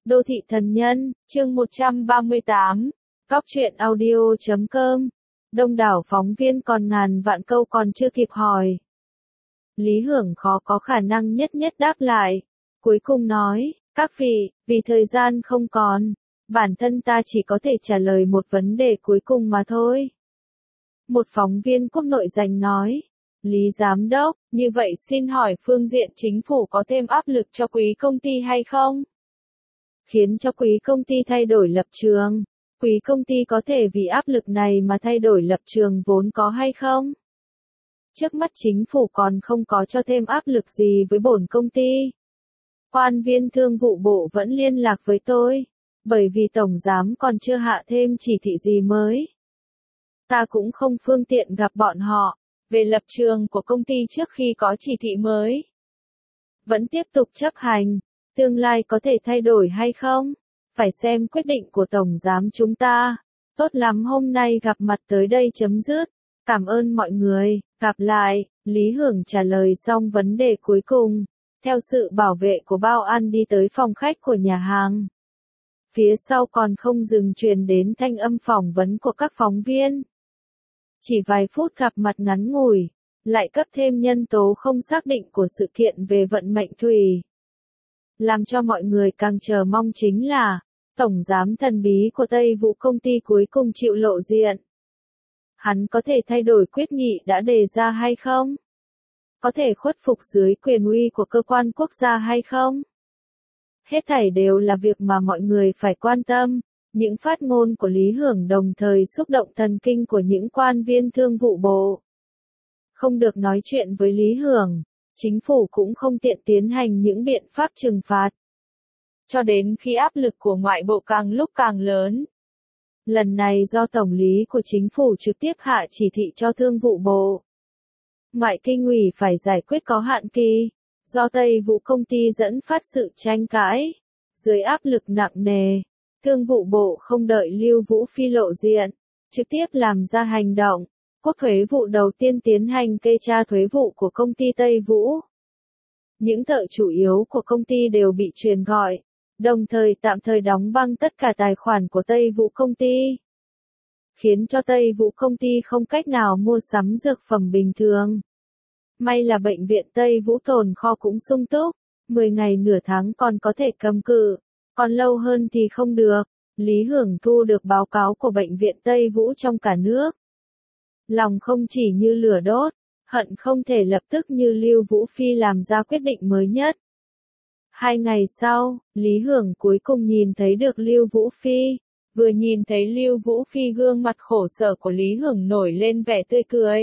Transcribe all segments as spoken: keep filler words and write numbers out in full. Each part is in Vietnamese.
Đô thị thần nhân, chương một trăm ba mươi tám, Góc truyện audio chấm com. Đông đảo phóng viên còn ngàn vạn câu còn chưa kịp hỏi. Lý Hưởng khó có khả năng nhất nhất đáp lại. Cuối cùng nói, các vị, vì thời gian không còn, bản thân ta chỉ có thể trả lời một vấn đề cuối cùng mà thôi. Một phóng viên quốc nội giành nói, Lý Giám đốc, như vậy xin hỏi phương diện chính phủ có thêm áp lực cho quý công ty hay không? Khiến cho quý công ty thay đổi lập trường. Quý công ty có thể vì áp lực này mà thay đổi lập trường vốn có hay không? Trước mắt chính phủ còn không có cho thêm áp lực gì với bổn công ty. Quan viên thương vụ bộ vẫn liên lạc với tôi, bởi vì tổng giám còn chưa hạ thêm chỉ thị gì mới. Ta cũng không phương tiện gặp bọn họ, về lập trường của công ty trước khi có chỉ thị mới. Vẫn tiếp tục chấp hành, tương lai có thể thay đổi hay không? Phải xem quyết định của tổng giám chúng ta. Tốt lắm, hôm nay gặp mặt tới đây chấm dứt. Cảm ơn mọi người, gặp lại. Lý Hưởng trả lời xong vấn đề cuối cùng, theo sự bảo vệ của bao ăn đi tới phòng khách của nhà hàng. Phía sau còn không dừng truyền đến thanh âm phỏng vấn của các phóng viên. Chỉ vài phút gặp mặt ngắn ngủi, lại cấp thêm nhân tố không xác định của sự kiện về vận mệnh thủy. Làm cho mọi người càng chờ mong chính là, tổng giám thần bí của Tây Vũ công ty cuối cùng chịu lộ diện. Hắn có thể thay đổi quyết nghị đã đề ra hay không? Có thể khuất phục dưới quyền uy của cơ quan quốc gia hay không? Hết thảy đều là việc mà mọi người phải quan tâm. Những phát ngôn của Lý Hưởng đồng thời xúc động thần kinh của những quan viên thương vụ bộ. Không được nói chuyện với Lý Hưởng, chính phủ cũng không tiện tiến hành những biện pháp trừng phạt. Cho đến khi áp lực của ngoại bộ càng lúc càng lớn. Lần này do tổng lý của chính phủ trực tiếp hạ chỉ thị cho thương vụ bộ. Ngoại kinh ủy phải giải quyết có hạn kỳ, do Tây Vũ công ty dẫn phát sự tranh cãi. Dưới áp lực nặng nề, thương vụ bộ không đợi Lưu Vũ Phi lộ diện, trực tiếp làm ra hành động. Quốc thuế vụ đầu tiên tiến hành kê tra thuế vụ của công ty Tây Vũ. Những thợ chủ yếu của công ty đều bị truyền gọi, đồng thời tạm thời đóng băng tất cả tài khoản của Tây Vũ công ty. Khiến cho Tây Vũ công ty không cách nào mua sắm dược phẩm bình thường. May là bệnh viện Tây Vũ tồn kho cũng sung túc, mười ngày nửa tháng còn có thể cầm cự, còn lâu hơn thì không được. Lý Hưởng thu được báo cáo của bệnh viện Tây Vũ trong cả nước. Lòng không chỉ như lửa đốt, hận không thể lập tức như Lưu Vũ Phi làm ra quyết định mới nhất. Hai ngày sau, Lý Hưởng cuối cùng nhìn thấy được Lưu Vũ Phi. Vừa nhìn thấy Lưu Vũ Phi, gương mặt khổ sở của Lý Hưởng nổi lên vẻ tươi cười.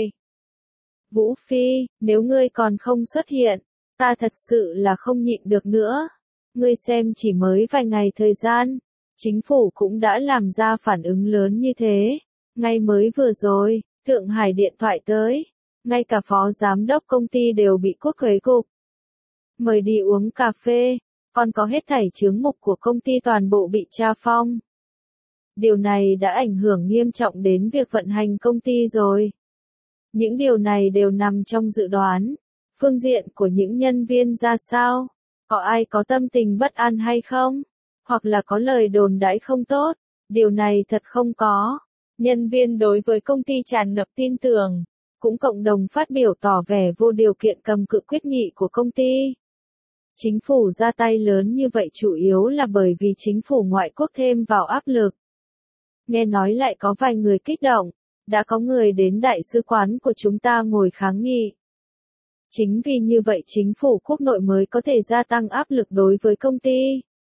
Vũ Phi, nếu ngươi còn không xuất hiện, ta thật sự là không nhịn được nữa. Ngươi xem, chỉ mới vài ngày thời gian, chính phủ cũng đã làm ra phản ứng lớn như thế. Ngay mới vừa rồi, Thượng Hải điện thoại tới, ngay cả phó giám đốc công ty đều bị quốc thuế cục mời đi uống cà phê, còn có hết thảy chướng mục của công ty toàn bộ bị tra phong. Điều này đã ảnh hưởng nghiêm trọng đến việc vận hành công ty rồi. Những điều này đều nằm trong dự đoán. Phương diện của những nhân viên ra sao? Có ai có tâm tình bất an hay không? Hoặc là có lời đồn đãi không tốt? Điều này thật không có. Nhân viên đối với công ty tràn ngập tin tưởng, cũng cộng đồng phát biểu tỏ vẻ vô điều kiện cầm cự quyết nghị của công ty. Chính phủ ra tay lớn như vậy chủ yếu là bởi vì chính phủ ngoại quốc thêm vào áp lực. Nghe nói lại có vài người kích động, đã có người đến đại sứ quán của chúng ta ngồi kháng nghị. Chính vì như vậy chính phủ quốc nội mới có thể gia tăng áp lực đối với công ty.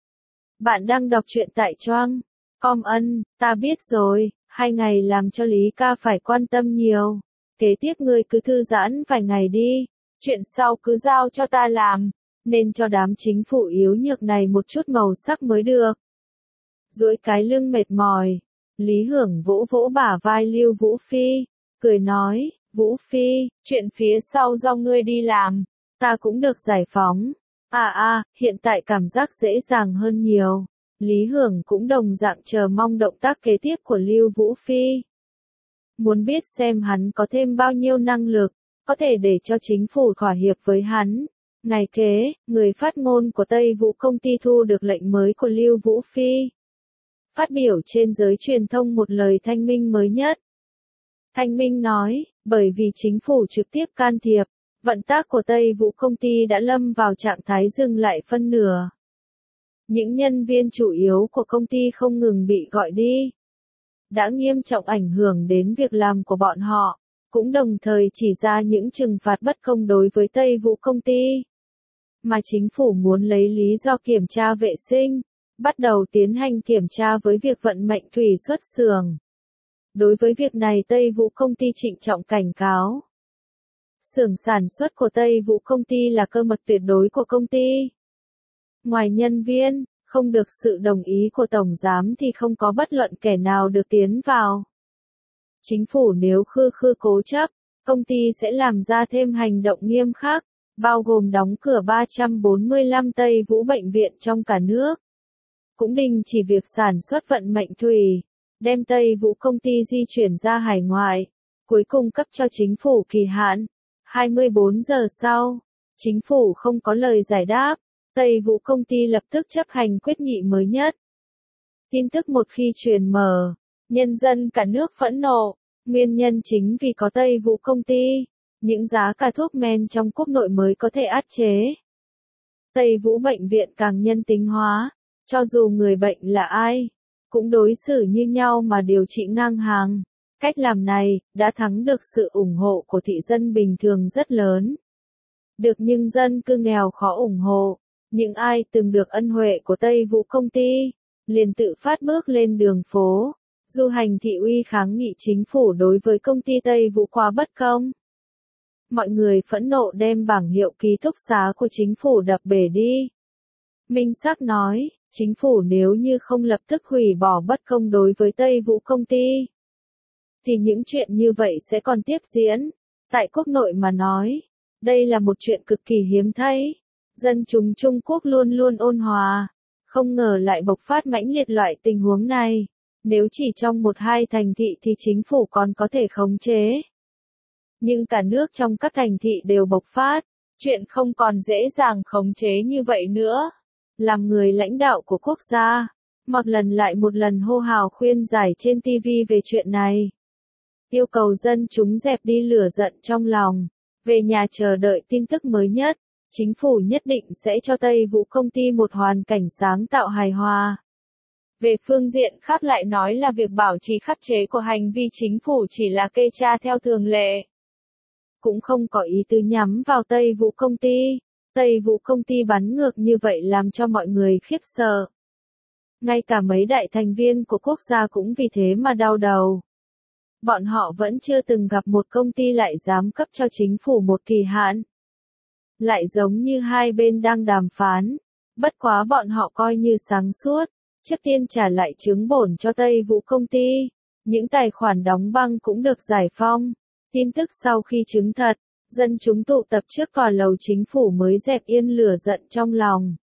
Bạn đang đọc truyện tại Choang com ân, ta biết rồi, hai ngày làm cho Lý ca phải quan tâm nhiều. Kế tiếp ngươi cứ thư giãn vài ngày đi, chuyện sau cứ giao cho ta làm, nên cho đám chính phủ yếu nhược này một chút màu sắc mới được. Duỗi cái lưng mệt mỏi, Lý Hưởng vỗ vỗ bả vai Lưu Vũ Phi, cười nói, Vũ Phi, chuyện phía sau do ngươi đi làm, ta cũng được giải phóng. À à, hiện tại cảm giác dễ dàng hơn nhiều. Lý Hưởng cũng đồng dạng chờ mong động tác kế tiếp của Lưu Vũ Phi. Muốn biết xem hắn có thêm bao nhiêu năng lực, có thể để cho chính phủ thỏa hiệp với hắn. Ngày kế, người phát ngôn của Tây Vũ công ty thu được lệnh mới của Lưu Vũ Phi. Phát biểu trên giới truyền thông một lời thanh minh mới nhất. Thanh minh nói, bởi vì chính phủ trực tiếp can thiệp, vận tác của Tây Vũ công ty đã lâm vào trạng thái dừng lại phân nửa. Những nhân viên chủ yếu của công ty không ngừng bị gọi đi, đã nghiêm trọng ảnh hưởng đến việc làm của bọn họ, cũng đồng thời chỉ ra những trừng phạt bất công đối với Tây Vũ công ty. Mà chính phủ muốn lấy lý do kiểm tra vệ sinh, bắt đầu tiến hành kiểm tra với việc vận mệnh thủy xuất xưởng. Đối với việc này Tây Vũ công ty trịnh trọng cảnh cáo. Xưởng sản xuất của Tây Vũ công ty là cơ mật tuyệt đối của công ty. Ngoài nhân viên, không được sự đồng ý của tổng giám thì không có bất luận kẻ nào được tiến vào. Chính phủ nếu khư khư cố chấp, công ty sẽ làm ra thêm hành động nghiêm khắc, bao gồm đóng cửa ba trăm bốn mươi lăm Tây Vũ bệnh viện trong cả nước. Cũng đình chỉ việc sản xuất vận mệnh thủy, đem Tây Vũ công ty di chuyển ra hải ngoại, cuối cùng cấp cho chính phủ kỳ hạn. hai mươi bốn giờ sau, chính phủ không có lời giải đáp, Tây Vũ công ty lập tức chấp hành quyết nghị mới nhất. Tin tức một khi truyền mở, nhân dân cả nước phẫn nộ, nguyên nhân chính vì có Tây Vũ công ty, những giá cả thuốc men trong quốc nội mới có thể áp chế. Tây Vũ bệnh viện càng nhân tính hóa, cho dù người bệnh là ai, cũng đối xử như nhau mà điều trị ngang hàng. Cách làm này, đã thắng được sự ủng hộ của thị dân bình thường rất lớn. Được nhưng dân cư nghèo khó ủng hộ, những ai từng được ân huệ của Tây Vũ công ty, liền tự phát bước lên đường phố, du hành thị uy kháng nghị chính phủ đối với công ty Tây Vũ quá bất công. Mọi người phẫn nộ đem bảng hiệu ký túc xá của chính phủ đập bể đi. Minh Sắc nói, chính phủ nếu như không lập tức hủy bỏ bất công đối với Tây Vũ công ty, thì những chuyện như vậy sẽ còn tiếp diễn. Tại quốc nội mà nói, đây là một chuyện cực kỳ hiếm thấy. Dân chúng Trung Quốc luôn luôn ôn hòa, không ngờ lại bộc phát mãnh liệt loại tình huống này. Nếu chỉ trong một hai thành thị thì chính phủ còn có thể khống chế. Nhưng cả nước trong các thành thị đều bộc phát, chuyện không còn dễ dàng khống chế như vậy nữa. Làm người lãnh đạo của quốc gia, một lần lại một lần hô hào khuyên giải trên ti vi về chuyện này. Yêu cầu dân chúng dẹp đi lửa giận trong lòng, về nhà chờ đợi tin tức mới nhất. Chính phủ nhất định sẽ cho Tây Vũ công ty một hoàn cảnh sáng tạo hài hòa. Về phương diện khác lại nói là việc bảo trì khắc chế của hành vi chính phủ chỉ là kê tra theo thường lệ. Cũng không có ý tứ nhắm vào Tây Vũ công ty. Tây Vũ công ty bắn ngược như vậy làm cho mọi người khiếp sợ. Ngay cả mấy đại thành viên của quốc gia cũng vì thế mà đau đầu. Bọn họ vẫn chưa từng gặp một công ty lại dám cấp cho chính phủ một kỳ hạn. Lại giống như hai bên đang đàm phán. Bất quá bọn họ coi như sáng suốt. Trước tiên trả lại chứng bổn cho Tây Vũ công ty. Những tài khoản đóng băng cũng được giải phong. Tin tức sau khi chứng thật, dân chúng tụ tập trước tòa lầu chính phủ mới dẹp yên lửa giận trong lòng.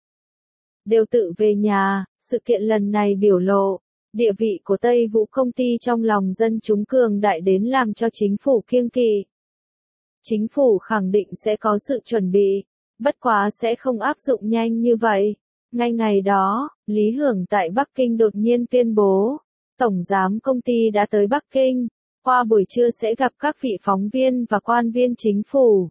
Đều tự về nhà, sự kiện lần này biểu lộ, địa vị của Tây Vũ công ty trong lòng dân chúng cường đại đến làm cho chính phủ kiêng kỵ. Chính phủ khẳng định sẽ có sự chuẩn bị, bất quá sẽ không áp dụng nhanh như vậy. Ngay ngày đó, Lý Hưởng tại Bắc Kinh đột nhiên tuyên bố, Tổng giám công ty đã tới Bắc Kinh, qua buổi trưa sẽ gặp các vị phóng viên và quan viên chính phủ.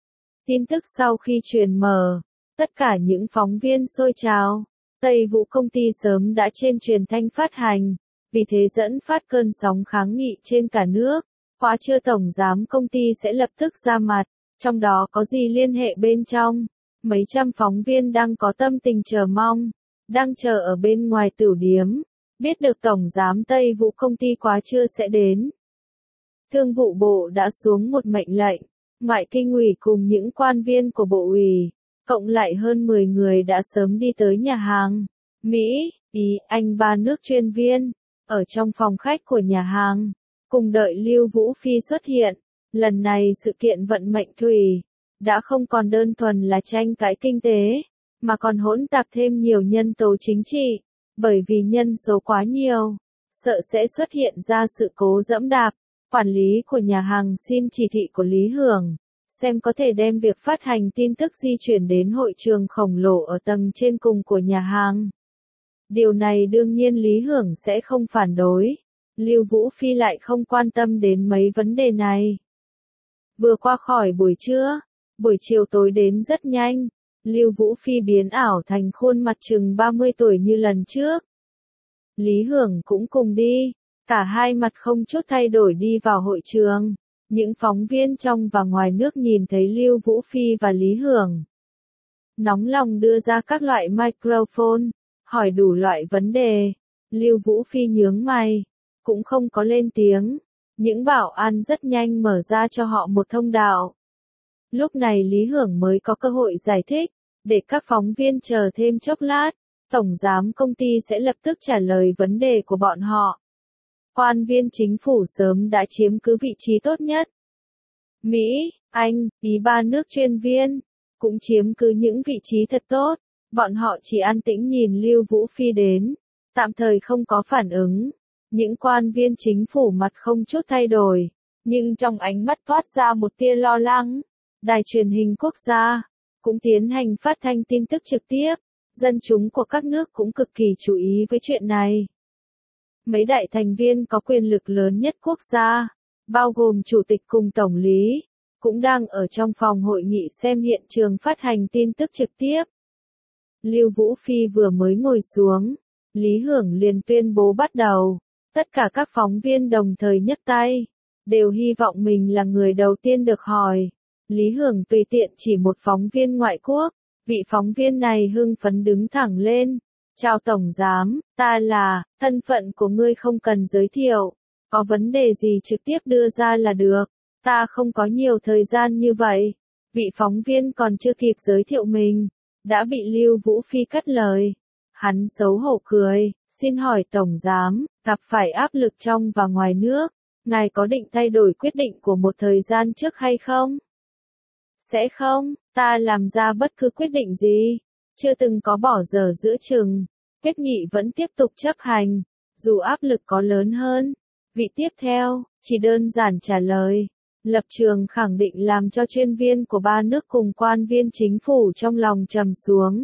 Tin tức sau khi truyền mở, tất cả những phóng viên xôi trào, Tây Vũ công ty sớm đã trên truyền thanh phát hành, vì thế dẫn phát cơn sóng kháng nghị trên cả nước. Khóa trưa tổng giám công ty sẽ lập tức ra mặt, trong đó có gì liên hệ bên trong. Mấy trăm phóng viên đang có tâm tình chờ mong, đang chờ ở bên ngoài tửu điếm, biết được tổng giám Tây Vũ công ty khóa trưa sẽ đến. Thương vụ bộ đã xuống một mệnh lệnh, ngoại kinh ủy cùng những quan viên của bộ ủy, cộng lại hơn mười người đã sớm đi tới nhà hàng Mỹ, Ý, Anh ba nước chuyên viên, ở trong phòng khách của nhà hàng, cùng đợi Lưu Vũ Phi xuất hiện. Lần này sự kiện vận mệnh thủy đã không còn đơn thuần là tranh cãi kinh tế, mà còn hỗn tạp thêm nhiều nhân tố chính trị, bởi vì nhân số quá nhiều, sợ sẽ xuất hiện ra sự cố dẫm đạp. Quản lý của nhà hàng xin chỉ thị của Lý Hưởng, xem có thể đem việc phát hành tin tức di chuyển đến hội trường khổng lồ ở tầng trên cùng của nhà hàng. Điều này đương nhiên Lý Hưởng sẽ không phản đối. Lưu Vũ Phi lại không quan tâm đến mấy vấn đề này. Vừa qua khỏi buổi trưa, buổi chiều tối đến rất nhanh. Lưu Vũ Phi biến ảo thành khuôn mặt chừng ba mươi tuổi như lần trước. Lý Hưởng cũng cùng đi, cả hai mặt không chút thay đổi đi vào hội trường. Những phóng viên trong và ngoài nước nhìn thấy Lưu Vũ Phi và Lý Hưởng. Nóng lòng đưa ra các loại microphone, hỏi đủ loại vấn đề. Lưu Vũ Phi nhướng mày, cũng không có lên tiếng. Những bảo an rất nhanh mở ra cho họ một thông đạo. Lúc này Lý Hưởng mới có cơ hội giải thích, để các phóng viên chờ thêm chốc lát, tổng giám công ty sẽ lập tức trả lời vấn đề của bọn họ. Quan viên chính phủ sớm đã chiếm cứ vị trí tốt nhất. Mỹ, Anh, Ý ba nước chuyên viên, cũng chiếm cứ những vị trí thật tốt. Bọn họ chỉ an tĩnh nhìn Lưu Vũ Phi đến, tạm thời không có phản ứng. Những quan viên chính phủ mặt không chút thay đổi, nhưng trong ánh mắt toát ra một tia lo lắng. Đài truyền hình quốc gia cũng tiến hành phát thanh tin tức trực tiếp. Dân chúng của các nước cũng cực kỳ chú ý với chuyện này. Mấy đại thành viên có quyền lực lớn nhất quốc gia, bao gồm chủ tịch cùng tổng lý, cũng đang ở trong phòng hội nghị xem hiện trường phát hành tin tức trực tiếp. Lưu Vũ Phi vừa mới ngồi xuống, Lý Hưởng liền tuyên bố bắt đầu. Tất cả các phóng viên đồng thời nhấc tay, đều hy vọng mình là người đầu tiên được hỏi. Lý Hưởng tùy tiện chỉ một phóng viên ngoại quốc, vị phóng viên này hưng phấn đứng thẳng lên. Chào Tổng Giám, ta là, thân phận của ngươi không cần giới thiệu, có vấn đề gì trực tiếp đưa ra là được, ta không có nhiều thời gian như vậy. Vị phóng viên còn chưa kịp giới thiệu mình, đã bị Lưu Vũ Phi cắt lời. Hắn xấu hổ cười, xin hỏi Tổng Giám, gặp phải áp lực trong và ngoài nước, ngài có định thay đổi quyết định của một thời gian trước hay không? Sẽ không, ta làm ra bất cứ quyết định gì, chưa từng có bỏ dở giữa chừng, quyết nghị vẫn tiếp tục chấp hành, dù áp lực có lớn hơn. Vị tiếp theo, chỉ đơn giản trả lời, lập trường khẳng định làm cho chuyên viên của ba nước cùng quan viên chính phủ trong lòng trầm xuống.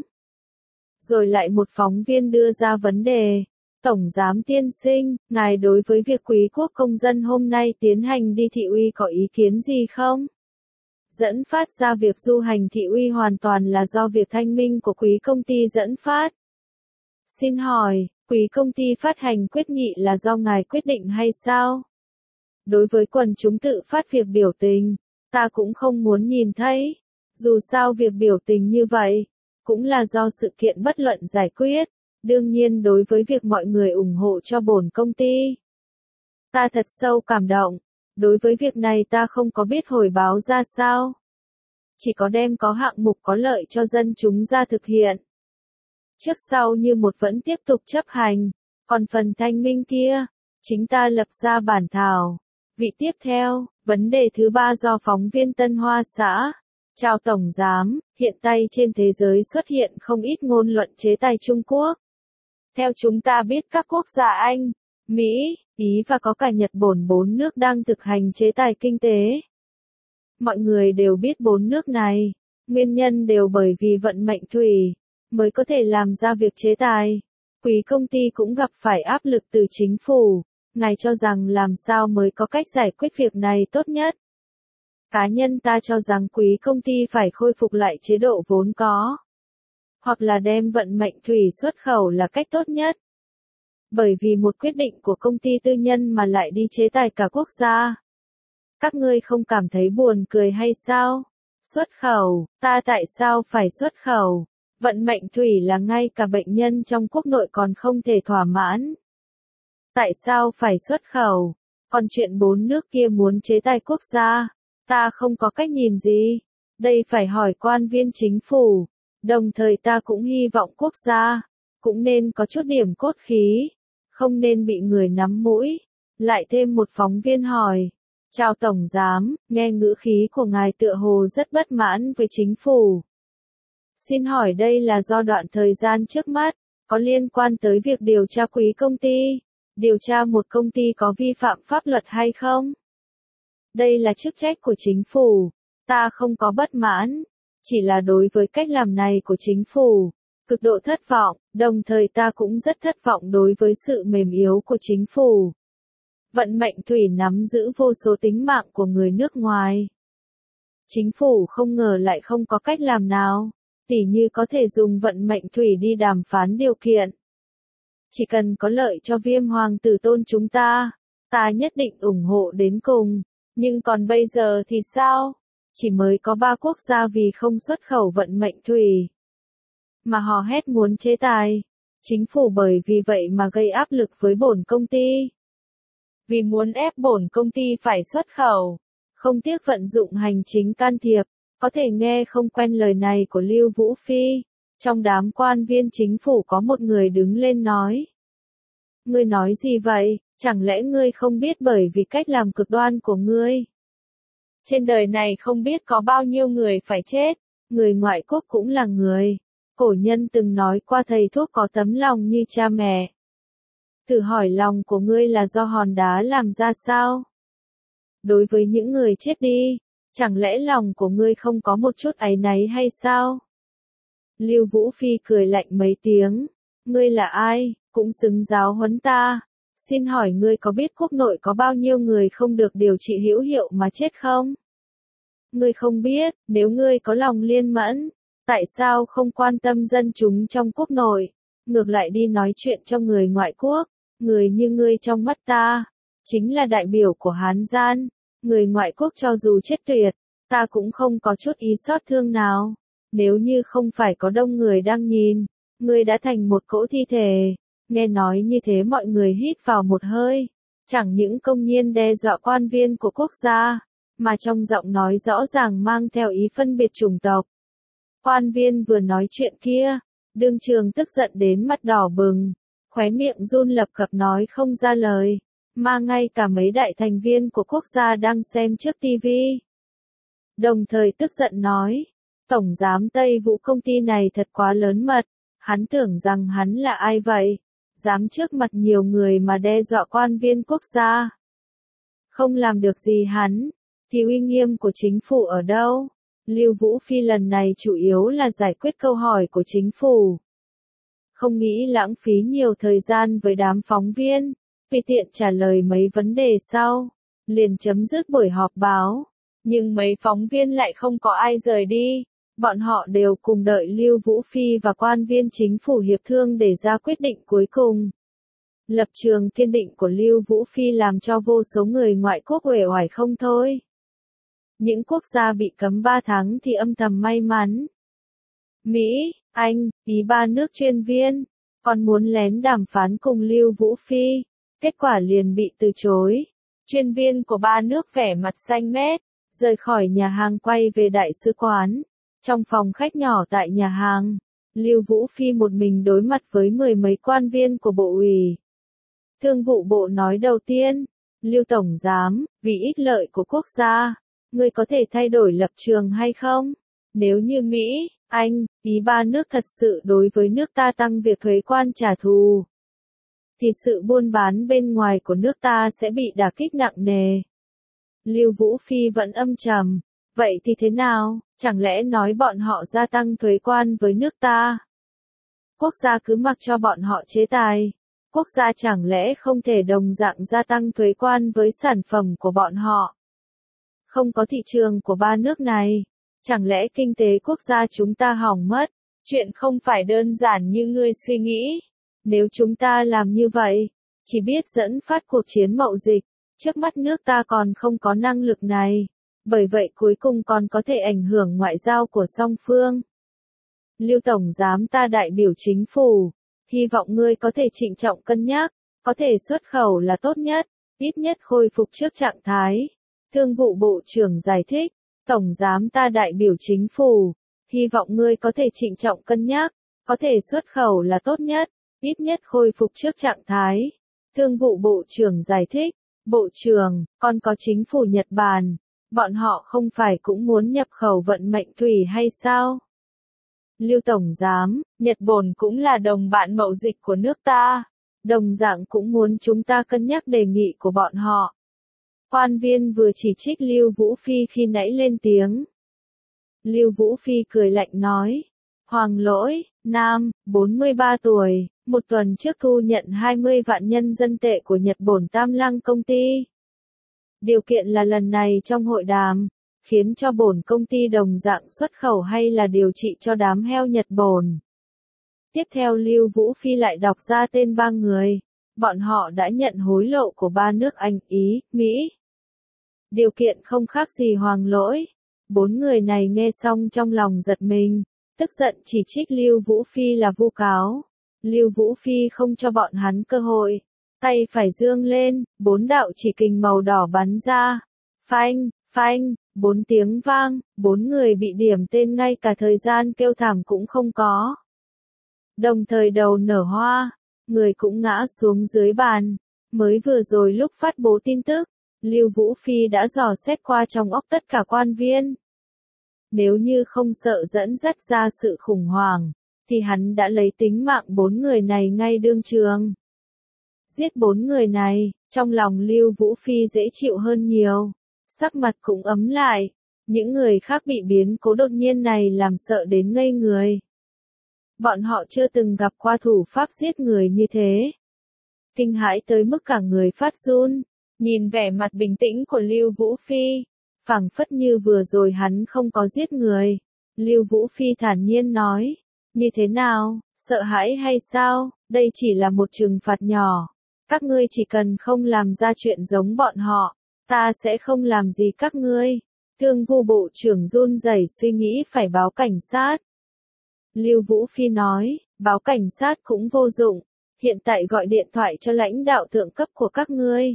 Rồi lại một phóng viên đưa ra vấn đề, Tổng Giám tiên sinh, ngài đối với việc quý quốc công dân hôm nay tiến hành đi thị uy có ý kiến gì không? Dẫn phát ra việc du hành thị uy hoàn toàn là do việc thanh minh của quý công ty dẫn phát. Xin hỏi, quý công ty phát hành quyết nghị là do ngài quyết định hay sao? Đối với quần chúng tự phát việc biểu tình, ta cũng không muốn nhìn thấy. Dù sao việc biểu tình như vậy, cũng là do sự kiện bất luận giải quyết. Đương nhiên đối với việc mọi người ủng hộ cho bổn công ty, ta thật sâu cảm động. Đối với việc này ta không có biết hồi báo ra sao. Chỉ có đem có hạng mục có lợi cho dân chúng ra thực hiện. Trước sau như một vẫn tiếp tục chấp hành. Còn phần thanh minh kia, chính ta lập ra bản thảo. Vị tiếp theo, vấn đề thứ ba do phóng viên Tân Hoa xã. Chào Tổng Giám, hiện nay trên thế giới xuất hiện không ít ngôn luận chế tài Trung Quốc. Theo chúng ta biết các quốc gia Anh, Mỹ, Ý và có cả Nhật Bản bốn nước đang thực hành chế tài kinh tế. Mọi người đều biết bốn nước này, nguyên nhân đều bởi vì vận mệnh thủy, mới có thể làm ra việc chế tài. Quý công ty cũng gặp phải áp lực từ chính phủ, ngài cho rằng làm sao mới có cách giải quyết việc này tốt nhất. Cá nhân ta cho rằng quý công ty phải khôi phục lại chế độ vốn có, hoặc là đem vận mệnh thủy xuất khẩu là cách tốt nhất. Bởi vì một quyết định của công ty tư nhân mà lại đi chế tài cả quốc gia. Các ngươi không cảm thấy buồn cười hay sao? Xuất khẩu, ta tại sao phải xuất khẩu? Vận mệnh thủy là ngay cả bệnh nhân trong quốc nội còn không thể thỏa mãn. Tại sao phải xuất khẩu? Còn chuyện bốn nước kia muốn chế tài quốc gia, ta không có cách nhìn gì. Đây phải hỏi quan viên chính phủ. Đồng thời ta cũng hy vọng quốc gia cũng nên có chút điểm cốt khí, không nên bị người nắm mũi. Lại thêm một phóng viên hỏi, chào Tổng Giám, nghe ngữ khí của ngài tựa hồ rất bất mãn với chính phủ. Xin hỏi đây là do đoạn thời gian trước mắt, có liên quan tới việc điều tra quý công ty, điều tra một công ty có vi phạm pháp luật hay không? Đây là chức trách của chính phủ, Ta không có bất mãn, chỉ là đối với cách làm này của chính phủ, cực độ thất vọng, đồng thời ta cũng rất thất vọng đối với sự mềm yếu của chính phủ. Vận mệnh thủy nắm giữ vô số tính mạng của người nước ngoài. Chính phủ không ngờ lại không có cách làm nào, tỉ như có thể dùng vận mệnh thủy đi đàm phán điều kiện. Chỉ cần có lợi cho Viêm Hoàng Tử Tôn chúng ta, ta nhất định ủng hộ đến cùng. Nhưng còn bây giờ thì sao? Chỉ mới có ba quốc gia vì không xuất khẩu vận mệnh thủy mà hò hét muốn chế tài. Chính phủ bởi vì vậy mà gây áp lực với bổn công ty. Vì muốn ép bổn công ty phải xuất khẩu, không tiếc vận dụng hành chính can thiệp. Có thể nghe không quen lời này của Lưu Vũ Phi. Trong đám quan viên chính phủ có một người đứng lên nói. Ngươi nói gì vậy? Chẳng lẽ ngươi không biết bởi vì cách làm cực đoan của ngươi? Trên đời này không biết có bao nhiêu người phải chết. Người ngoại quốc cũng là người. Cổ nhân từng nói qua thầy thuốc có tấm lòng như cha mẹ. Thử hỏi lòng của ngươi là do hòn đá làm ra sao? Đối với những người chết đi, chẳng lẽ lòng của ngươi không có một chút áy náy hay sao? Lưu Vũ Phi cười lạnh mấy tiếng. Ngươi là ai, cũng xứng giáo huấn ta. Xin hỏi ngươi có biết quốc nội có bao nhiêu người không được điều trị hữu hiệu mà chết không? Ngươi không biết, nếu ngươi có lòng liên mẫn, tại sao không quan tâm dân chúng trong quốc nội, ngược lại đi nói chuyện cho người ngoại quốc? Người như ngươi trong mắt ta, chính là đại biểu của Hán gian. Người ngoại quốc cho dù chết tuyệt, ta cũng không có chút ý xót thương nào. Nếu như không phải có đông người đang nhìn, ngươi đã thành một cỗ thi thể. Nghe nói như thế mọi người hít vào một hơi. Chẳng những công nhiên đe dọa quan viên của quốc gia, mà trong giọng nói rõ ràng mang theo ý phân biệt chủng tộc. Quan viên vừa nói chuyện kia, đương trường tức giận đến mặt đỏ bừng, khóe miệng run lập cập nói không ra lời, mà ngay cả mấy đại thành viên của quốc gia đang xem trước tivi. Đồng thời tức giận nói, Tổng giám Tây Vũ công ty này thật quá lớn mật, hắn tưởng rằng hắn là ai vậy? Dám trước mặt nhiều người mà đe dọa quan viên quốc gia. Không làm được gì hắn, thì uy nghiêm của chính phủ ở đâu? Lưu Vũ Phi lần này chủ yếu là giải quyết câu hỏi của chính phủ. Không nghĩ lãng phí nhiều thời gian với đám phóng viên, vì tiện trả lời mấy vấn đề sau, liền chấm dứt buổi họp báo. Nhưng mấy phóng viên lại không có ai rời đi. Bọn họ đều cùng đợi Lưu Vũ Phi và quan viên chính phủ hiệp thương để ra quyết định cuối cùng. Lập trường kiên định của Lưu Vũ Phi làm cho vô số người ngoại quốc uể oải không thôi. Những quốc gia bị cấm ba tháng thì âm thầm may mắn. Mỹ, Anh, Ý ba nước chuyên viên, còn muốn lén đàm phán cùng Lưu Vũ Phi, kết quả liền bị từ chối. Chuyên viên của ba nước vẻ mặt xanh mét, rời khỏi nhà hàng quay về đại sứ quán. Trong phòng khách nhỏ tại nhà hàng, Lưu Vũ Phi một mình đối mặt với mười mấy quan viên của Bộ ủy. Thương vụ bộ nói đầu tiên, Lưu Tổng Giám, vì ích lợi của quốc gia, ngươi có thể thay đổi lập trường hay không? Nếu như Mỹ, Anh, Ý ba nước thật sự đối với nước ta tăng việc thuế quan trả thù, thì sự buôn bán bên ngoài của nước ta sẽ bị đả kích nặng nề. Lưu Vũ Phi vẫn âm trầm. Vậy thì thế nào, chẳng lẽ nói bọn họ gia tăng thuế quan với nước ta? Quốc gia cứ mặc cho bọn họ chế tài. Quốc gia chẳng lẽ không thể đồng dạng gia tăng thuế quan với sản phẩm của bọn họ? Không có thị trường của ba nước này, chẳng lẽ kinh tế quốc gia chúng ta hỏng mất? Chuyện không phải đơn giản như ngươi suy nghĩ. Nếu chúng ta làm như vậy, chỉ biết dẫn phát cuộc chiến mậu dịch, trước mắt nước ta còn không có năng lực này. Bởi vậy cuối cùng còn có thể ảnh hưởng ngoại giao của song phương. Lưu Tổng Giám ta đại biểu chính phủ, hy vọng ngươi có thể trịnh trọng cân nhắc, có thể xuất khẩu là tốt nhất, ít nhất khôi phục trước trạng thái. Thương vụ Bộ trưởng giải thích, Tổng Giám ta đại biểu chính phủ, hy vọng ngươi có thể trịnh trọng cân nhắc, có thể xuất khẩu là tốt nhất, ít nhất khôi phục trước trạng thái. Thương vụ Bộ trưởng giải thích, Bộ trưởng, còn có chính phủ Nhật Bản. Bọn họ không phải cũng muốn nhập khẩu vận mệnh thủy hay sao? Lưu Tổng Giám, Nhật Bản cũng là đồng bạn mậu dịch của nước ta. Đồng dạng cũng muốn chúng ta cân nhắc đề nghị của bọn họ. Quan viên vừa chỉ trích Lưu Vũ Phi khi nãy lên tiếng. Lưu Vũ Phi cười lạnh nói. Hoàng Lỗi, nam, bốn mươi ba tuổi, một tuần trước thu nhận hai mươi vạn nhân dân tệ của Nhật Bổn Tam Lăng công ty. Điều kiện là lần này trong hội đàm, khiến cho bổn công ty đồng dạng xuất khẩu hay là điều trị cho đám heo Nhật Bổn. Tiếp theo Lưu Vũ Phi lại đọc ra tên ba người, bọn họ đã nhận hối lộ của ba nước Anh, Ý, Mỹ. Điều kiện không khác gì Hoàng Lỗi. Bốn người này nghe xong trong lòng giật mình, tức giận chỉ trích Lưu Vũ Phi là vu cáo. Lưu Vũ Phi không cho bọn hắn cơ hội, tay phải dương lên, bốn đạo chỉ kình màu đỏ bắn ra. Phanh, phanh, bốn tiếng vang, bốn người bị điểm tên ngay cả thời gian kêu thảm cũng không có. Đồng thời đầu nở hoa, người cũng ngã xuống dưới bàn. Mới vừa rồi lúc phát bố tin tức, Lưu Vũ Phi đã dò xét qua trong óc tất cả quan viên. Nếu như không sợ dẫn dắt ra sự khủng hoảng, thì hắn đã lấy tính mạng bốn người này ngay đương trường. Giết bốn người này, trong lòng Lưu Vũ Phi dễ chịu hơn nhiều, sắc mặt cũng ấm lại. Những người khác bị biến cố đột nhiên này làm sợ đến ngây người. Bọn họ chưa từng gặp qua thủ pháp giết người như thế. Kinh hãi tới mức cả người phát run, nhìn vẻ mặt bình tĩnh của Lưu Vũ Phi, phảng phất như vừa rồi hắn không có giết người. Lưu Vũ Phi thản nhiên nói, như thế nào, sợ hãi hay sao, đây chỉ là một trừng phạt nhỏ. Các ngươi chỉ cần không làm ra chuyện giống bọn họ, ta sẽ không làm gì các ngươi. Thương vụ bộ trưởng run rẩy suy nghĩ phải báo cảnh sát. Lưu Vũ Phi nói, báo cảnh sát cũng vô dụng, hiện tại gọi điện thoại cho lãnh đạo thượng cấp của các ngươi.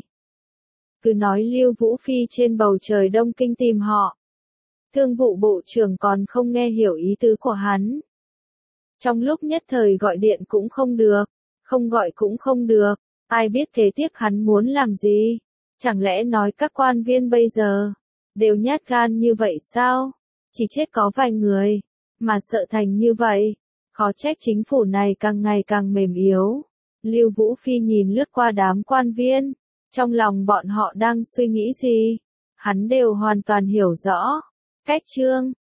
Cứ nói Lưu Vũ Phi trên bầu trời Đông Kinh tìm họ. Thương vụ bộ trưởng còn không nghe hiểu ý tứ của hắn. Trong lúc nhất thời gọi điện cũng không được, không gọi cũng không được, ai biết kế tiếp hắn muốn làm gì? Chẳng lẽ nói các quan viên bây giờ đều nhát gan như vậy sao? Chỉ chết có vài người, mà sợ thành như vậy, khó trách chính phủ này càng ngày càng mềm yếu. Lưu Vũ Phi nhìn lướt qua đám quan viên, trong lòng bọn họ đang suy nghĩ gì, hắn đều hoàn toàn hiểu rõ. Cách chương